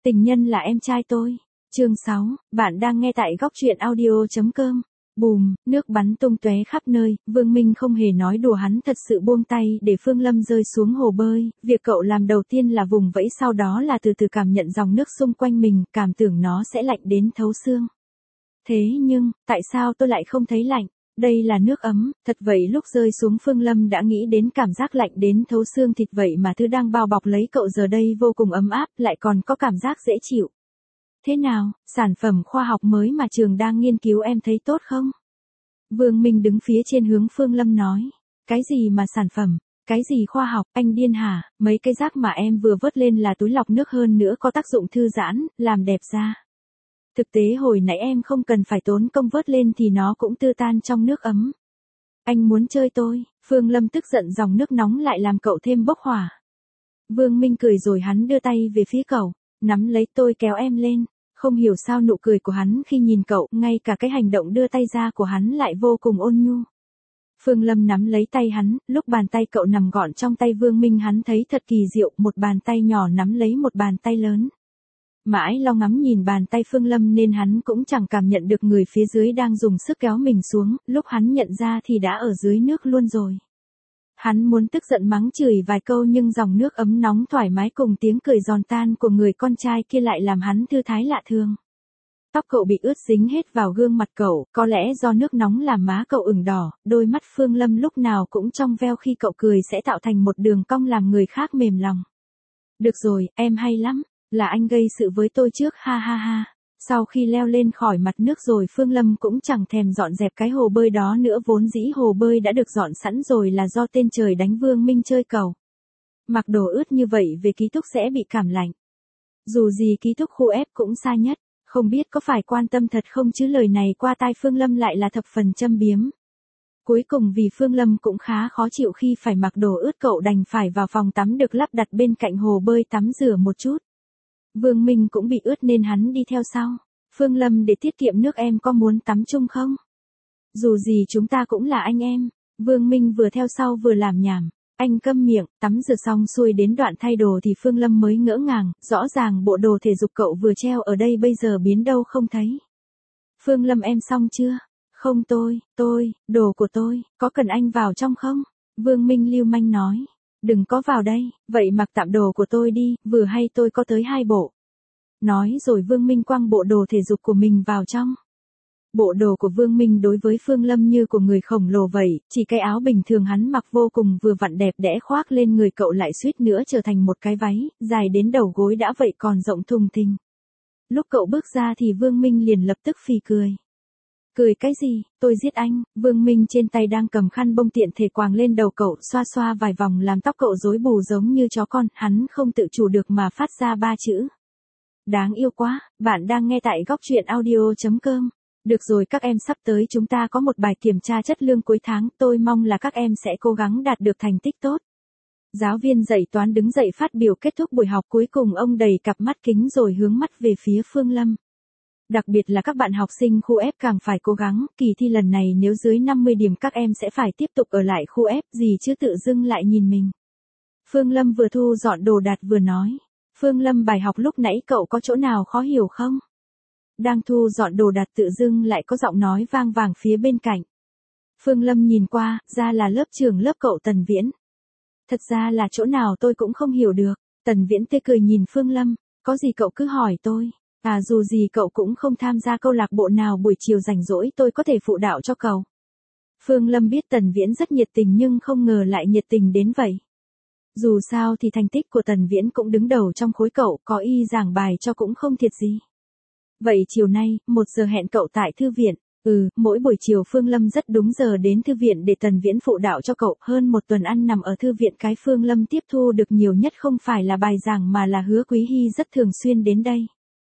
Tình nhân là em trai tôi. Chương 6, bạn đang nghe tại góc truyện audio.com. Bùm, nước bắn tung tóe khắp nơi, Vương Minh không hề nói đùa, hắn thật sự buông tay để Phương Lâm rơi xuống hồ bơi. Việc cậu làm đầu tiên là vùng vẫy, sau đó là từ từ cảm nhận dòng nước xung quanh mình, cảm tưởng nó sẽ lạnh đến thấu xương. Thế nhưng, tại sao tôi lại không thấy lạnh? Đây là nước ấm, thật vậy. Lúc rơi xuống Phương Lâm đã nghĩ đến cảm giác lạnh đến thấu xương thịt vậy mà thứ đang bao bọc lấy cậu giờ đây vô cùng ấm áp, lại còn có cảm giác dễ chịu. Thế nào, sản phẩm khoa học mới mà trường đang nghiên cứu em thấy tốt không? Vương Minh đứng phía trên hướng Phương Lâm nói. Cái gì mà sản phẩm? Cái gì khoa học, anh điên hả? Mấy cái rác mà em vừa vớt lên là túi lọc nước, hơn nữa có tác dụng thư giãn, làm đẹp da. Thực tế hồi nãy em không cần phải tốn công vớt lên thì nó cũng tư tan trong nước ấm. Anh muốn chơi tôi. Phương Lâm tức giận, dòng nước nóng lại làm cậu thêm bốc hỏa. Vương Minh cười rồi hắn đưa tay về phía cậu, nắm lấy tôi kéo em lên. Không hiểu sao nụ cười của hắn khi nhìn cậu, ngay cả cái hành động đưa tay ra của hắn lại vô cùng ôn nhu. Phương Lâm nắm lấy tay hắn, lúc bàn tay cậu nằm gọn trong tay Vương Minh hắn thấy thật kỳ diệu, một bàn tay nhỏ nắm lấy một bàn tay lớn. Mãi lo ngắm nhìn bàn tay Phương Lâm nên hắn cũng chẳng cảm nhận được người phía dưới đang dùng sức kéo mình xuống, lúc hắn nhận ra thì đã ở dưới nước luôn rồi. Hắn muốn tức giận mắng chửi vài câu nhưng dòng nước ấm nóng thoải mái cùng tiếng cười giòn tan của người con trai kia lại làm hắn thư thái lạ thường. Tóc cậu bị ướt dính hết vào gương mặt cậu, có lẽ do nước nóng làm má cậu ửng đỏ, đôi mắt Phương Lâm lúc nào cũng trong veo, khi cậu cười sẽ tạo thành một đường cong làm người khác mềm lòng. Được rồi, em hay lắm, là anh gây sự với tôi trước, ha ha ha. Sau khi leo lên khỏi mặt nước rồi Phương Lâm cũng chẳng thèm dọn dẹp cái hồ bơi đó nữa, vốn dĩ hồ bơi đã được dọn sẵn rồi là do tên trời đánh Vương Minh chơi cầu. Mặc đồ ướt như vậy về ký túc sẽ bị cảm lạnh. Dù gì ký túc khu F cũng xa nhất, không biết có phải quan tâm thật không chứ lời này qua tai Phương Lâm lại là thập phần châm biếm. Cuối cùng vì Phương Lâm cũng khá khó chịu khi phải mặc đồ ướt, cậu đành phải vào phòng tắm được lắp đặt bên cạnh hồ bơi tắm rửa một chút. Vương Minh cũng bị ướt nên hắn đi theo sau. Phương Lâm, để tiết kiệm nước em có muốn tắm chung không? Dù gì chúng ta cũng là anh em. Vương Minh vừa theo sau vừa làm nhảm. Anh câm miệng. Tắm rửa xong xuôi đến đoạn thay đồ thì Phương Lâm mới ngỡ ngàng, rõ ràng bộ đồ thể dục cậu vừa treo ở đây bây giờ biến đâu không thấy. Phương Lâm, em xong chưa? Không, đồ của tôi, có cần anh vào trong không? Vương Minh lưu manh nói. Đừng có vào đây, vậy mặc tạm đồ của tôi đi, vừa hay tôi có tới 2 bộ. Nói rồi Vương Minh quăng bộ đồ thể dục của mình vào trong. Bộ đồ của Vương Minh đối với Phương Lâm như của người khổng lồ vậy, chỉ cái áo bình thường hắn mặc vô cùng vừa vặn đẹp đẽ khoác lên người cậu lại suýt nữa trở thành một cái váy, dài đến đầu gối đã vậy còn rộng thùng thình. Lúc cậu bước ra thì Vương Minh liền lập tức phì cười. Cười cái gì, tôi giết anh. Vương Minh trên tay đang cầm khăn bông tiện thể quàng lên đầu cậu, xoa xoa vài vòng làm tóc cậu rối bù giống như chó con, hắn không tự chủ được mà phát ra 3 chữ. Đáng yêu quá. Bạn đang nghe tại góc truyện audio.com. Được rồi các em, sắp tới chúng ta có một bài kiểm tra chất lượng cuối tháng, tôi mong là các em sẽ cố gắng đạt được thành tích tốt. Giáo viên dạy toán đứng dậy phát biểu kết thúc buổi học, cuối cùng ông đầy cặp mắt kính rồi hướng mắt về phía Phương Lâm. Đặc biệt là các bạn học sinh khu F càng phải cố gắng, kỳ thi lần này nếu dưới 50 điểm các em sẽ phải tiếp tục ở lại khu F, gì chứ tự dưng lại nhìn mình. Phương Lâm vừa thu dọn đồ đạc vừa nói. Phương Lâm, bài học lúc nãy cậu có chỗ nào khó hiểu không? Đang thu dọn đồ đạc tự dưng lại có giọng nói vang vàng phía bên cạnh. Phương Lâm nhìn qua, ra là lớp trưởng lớp cậu Tần Viễn. Thật ra là chỗ nào tôi cũng không hiểu được. Tần Viễn tê cười nhìn Phương Lâm, có gì cậu cứ hỏi tôi. À, dù gì cậu cũng không tham gia câu lạc bộ nào, buổi chiều rảnh rỗi tôi có thể phụ đạo cho cậu. Phương Lâm biết Tần Viễn rất nhiệt tình nhưng không ngờ lại nhiệt tình đến vậy. Dù sao thì thành tích của Tần Viễn cũng đứng đầu trong khối cậu, có y giảng bài cho cũng không thiệt gì. Vậy chiều nay, 1 giờ hẹn cậu tại thư viện. Mỗi buổi chiều Phương Lâm rất đúng giờ đến thư viện để Tần Viễn phụ đạo cho cậu. Hơn 1 tuần ăn nằm ở thư viện, cái Phương Lâm tiếp thu được nhiều nhất không phải là bài giảng mà là Hứa Quý Hy rất thường xuyên đến đây.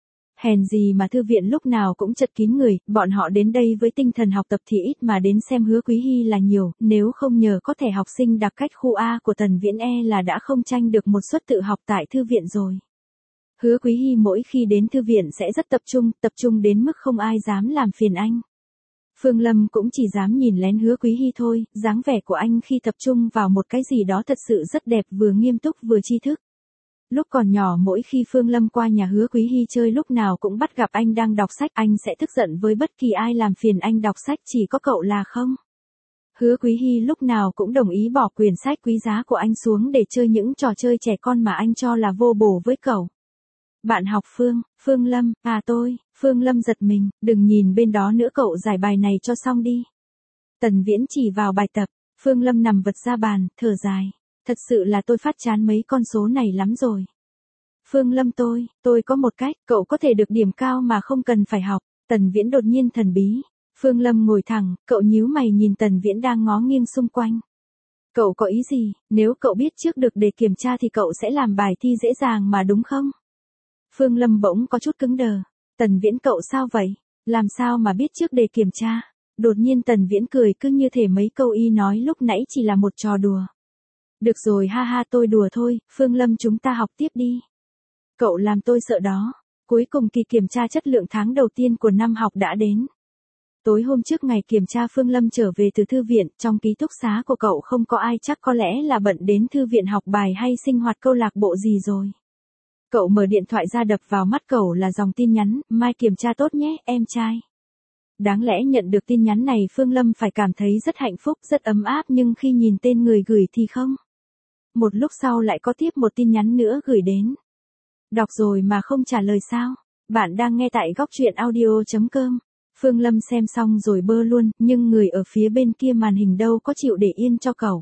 Hèn gì mà thư viện lúc nào cũng chật kín người, bọn họ đến đây với tinh thần học tập thì ít mà đến xem Hứa Quý Hy là nhiều, nếu không nhờ có thẻ học sinh đặc cách khu A của Tần Viễn là đã không tranh được một suất tự học tại thư viện rồi. Hứa Quý Hy mỗi khi đến thư viện sẽ rất tập trung đến mức không ai dám làm phiền anh. Phương Lâm cũng chỉ dám nhìn lén Hứa Quý Hy thôi, dáng vẻ của anh khi tập trung vào một cái gì đó thật sự rất đẹp, vừa nghiêm túc vừa tri thức. Lúc còn nhỏ mỗi khi Phương Lâm qua nhà Hứa Quý Hy chơi lúc nào cũng bắt gặp anh đang đọc sách, anh sẽ tức giận với bất kỳ ai làm phiền anh đọc sách, chỉ có cậu là không. Hứa Quý Hy lúc nào cũng đồng ý bỏ quyển sách quý giá của anh xuống để chơi những trò chơi trẻ con mà anh cho là vô bổ với cậu. Bạn học Phương Lâm, Phương Lâm giật mình, đừng nhìn bên đó nữa, cậu giải bài này cho xong đi. Tần Viễn chỉ vào bài tập, Phương Lâm nằm vật ra bàn, thở dài. Thật sự là tôi phát chán mấy con số này lắm rồi. Phương Lâm tôi có một cách, cậu có thể được điểm cao mà không cần phải học. Tần Viễn đột nhiên thần bí. Phương Lâm ngồi thẳng, cậu nhíu mày nhìn Tần Viễn đang ngó nghiêng xung quanh. Cậu có ý gì, nếu cậu biết trước được đề kiểm tra thì cậu sẽ làm bài thi dễ dàng mà đúng không? Phương Lâm bỗng có chút cứng đờ. Tần Viễn cậu sao vậy? Làm sao mà biết trước đề kiểm tra? Đột nhiên Tần Viễn cười cứ như thể mấy câu y nói lúc nãy chỉ là một trò đùa. Được rồi ha ha, tôi đùa thôi, Phương Lâm chúng ta học tiếp đi. Cậu làm tôi sợ đó. Cuối cùng kỳ kiểm tra chất lượng tháng đầu tiên của năm học đã đến. Tối hôm trước ngày kiểm tra Phương Lâm trở về từ thư viện, trong ký túc xá của cậu không có ai, chắc có lẽ là bận đến thư viện học bài hay sinh hoạt câu lạc bộ gì rồi. Cậu mở điện thoại ra, đập vào mắt cậu là dòng tin nhắn, mai kiểm tra tốt nhé, em trai. Đáng lẽ nhận được tin nhắn này Phương Lâm phải cảm thấy rất hạnh phúc, rất ấm áp, nhưng khi nhìn tên người gửi thì không. Một lúc sau lại có tiếp một tin nhắn nữa gửi đến. Đọc rồi mà không trả lời sao? Bạn đang nghe tại góc truyện audio.com. Phương Lâm xem xong rồi bơ luôn, nhưng người ở phía bên kia màn hình đâu có chịu để yên cho cậu.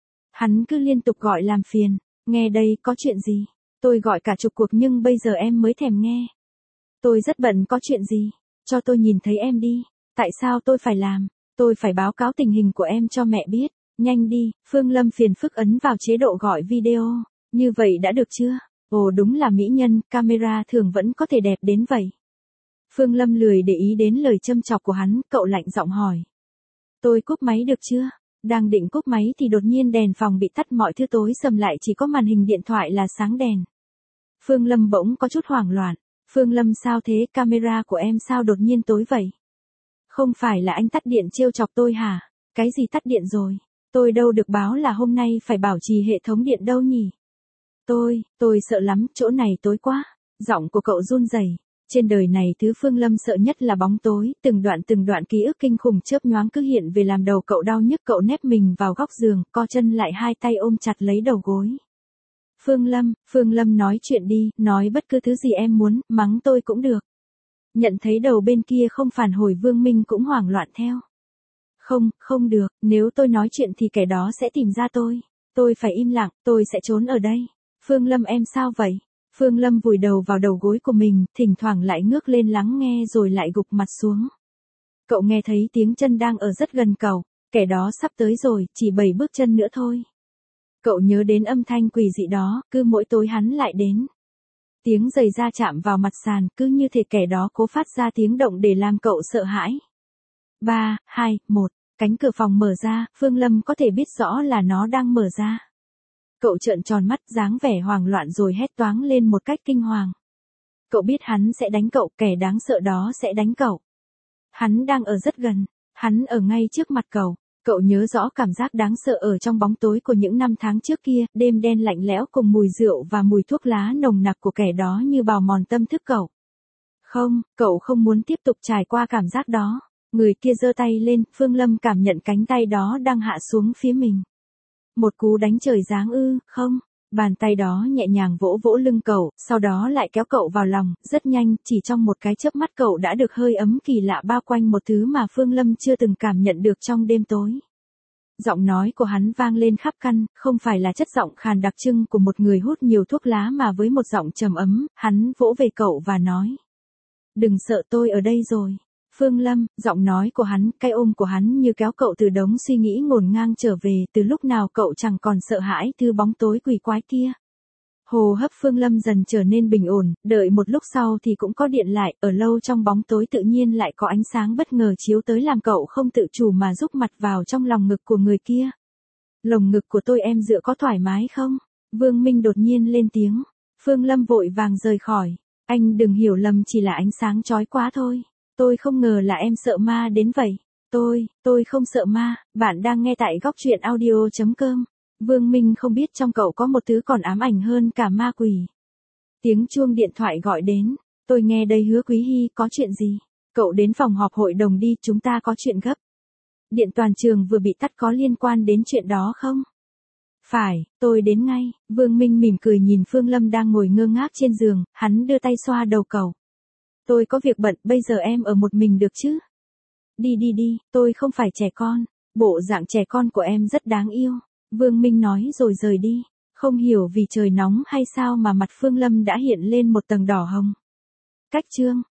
Hắn cứ liên tục gọi làm phiền. Nghe đây, có chuyện gì? Tôi gọi cả chục cuộc nhưng bây giờ em mới thèm nghe. Tôi rất bận, có chuyện gì? Cho tôi nhìn thấy em đi. Tại sao tôi phải làm? Tôi phải báo cáo tình hình của em cho mẹ biết. Nhanh đi, Phương Lâm phiền phức ấn vào chế độ gọi video. Như vậy đã được chưa? Ồ đúng là mỹ nhân, camera thường vẫn có thể đẹp đến vậy. Phương Lâm lười để ý đến lời châm chọc của hắn, cậu lạnh giọng hỏi. Tôi cúp máy được chưa? Đang định cúp máy thì đột nhiên đèn phòng bị tắt, mọi thứ tối sầm lại, chỉ có màn hình điện thoại là sáng đèn. Phương Lâm bỗng có chút hoảng loạn. Phương Lâm sao thế, camera của em sao đột nhiên tối vậy? Không phải là anh tắt điện trêu chọc tôi hả? Cái gì tắt điện rồi? Tôi đâu được báo là hôm nay phải bảo trì hệ thống điện đâu nhỉ? Tôi sợ lắm, chỗ này tối quá. Giọng của cậu run rẩy. Trên đời này thứ Phương Lâm sợ nhất là bóng tối, từng đoạn ký ức kinh khủng chớp nhoáng cứ hiện về làm đầu cậu đau nhức, cậu nép mình vào góc giường, co chân lại, hai tay ôm chặt lấy đầu gối. Phương Lâm nói chuyện đi, nói bất cứ thứ gì em muốn, mắng tôi cũng được. Nhận thấy đầu bên kia không phản hồi, Vương Minh cũng hoảng loạn theo. Không được, nếu tôi nói chuyện thì kẻ đó sẽ tìm ra tôi. Tôi phải im lặng, tôi sẽ trốn ở đây. Phương Lâm em sao vậy? Phương Lâm vùi đầu vào đầu gối của mình, thỉnh thoảng lại ngước lên lắng nghe rồi lại gục mặt xuống. Cậu nghe thấy tiếng chân đang ở rất gần cậu, kẻ đó sắp tới rồi, chỉ 7 bước chân nữa thôi. Cậu nhớ đến âm thanh quỷ dị đó, cứ mỗi tối hắn lại đến. Tiếng giày da chạm vào mặt sàn, cứ như thể kẻ đó cố phát ra tiếng động để làm cậu sợ hãi. 3, 2, 1, cánh cửa phòng mở ra, Phương Lâm có thể biết rõ là nó đang mở ra. Cậu trợn tròn mắt, dáng vẻ hoảng loạn rồi hét toáng lên một cách kinh hoàng. Cậu biết hắn sẽ đánh cậu, kẻ đáng sợ đó sẽ đánh cậu. Hắn đang ở rất gần, hắn ở ngay trước mặt cậu. Cậu nhớ rõ cảm giác đáng sợ ở trong bóng tối của những năm tháng trước kia, đêm đen lạnh lẽo cùng mùi rượu và mùi thuốc lá nồng nặc của kẻ đó như bào mòn tâm thức cậu. Không, cậu không muốn tiếp tục trải qua cảm giác đó. Người kia giơ tay lên, Phương Lâm cảm nhận cánh tay đó đang hạ xuống phía mình. Một cú đánh trời giáng ư, không, bàn tay đó nhẹ nhàng vỗ vỗ lưng cậu, sau đó lại kéo cậu vào lòng, rất nhanh, chỉ trong một cái chớp mắt cậu đã được hơi ấm kỳ lạ bao quanh, một thứ mà Phương Lâm chưa từng cảm nhận được trong đêm tối. Giọng nói của hắn vang lên khắp căn, không phải là chất giọng khàn đặc trưng của một người hút nhiều thuốc lá mà với một giọng trầm ấm, hắn vỗ về cậu và nói. Đừng sợ, tôi ở đây rồi. Phương Lâm, giọng nói của hắn, cái ôm của hắn như kéo cậu từ đống suy nghĩ ngổn ngang trở về, từ lúc nào cậu chẳng còn sợ hãi thứ bóng tối quỷ quái kia. Hô hấp Phương Lâm dần trở nên bình ổn, đợi một lúc sau thì cũng có điện lại, ở lâu trong bóng tối tự nhiên lại có ánh sáng bất ngờ chiếu tới làm cậu không tự chủ mà rúc mặt vào trong lòng ngực của người kia. Lồng ngực của tôi em dựa có thoải mái không? Vương Minh đột nhiên lên tiếng. Phương Lâm vội vàng rời khỏi. Anh đừng hiểu lầm, chỉ là ánh sáng chói quá thôi. Tôi không ngờ là em sợ ma đến vậy. Tôi không sợ ma, bạn đang nghe tại góc truyện audio.com. Vương Minh không biết trong cậu có một thứ còn ám ảnh hơn cả ma quỷ. Tiếng chuông điện thoại gọi đến. Tôi nghe đây Hứa Quý Hy, có chuyện gì? Cậu đến phòng họp hội đồng đi, chúng ta có chuyện gấp. Điện toàn trường vừa bị tắt có liên quan đến chuyện đó không? Phải, tôi đến ngay. Vương Minh mỉm cười nhìn Phương Lâm đang ngồi ngơ ngác trên giường, hắn đưa tay xoa đầu cậu. Tôi có việc bận, bây giờ em ở một mình được chứ? Đi đi đi, tôi không phải trẻ con. Bộ dạng trẻ con của em rất đáng yêu. Vương Minh nói rồi rời đi. Không hiểu vì trời nóng hay sao mà mặt Phương Lâm đã hiện lên một tầng đỏ hồng. Cách chương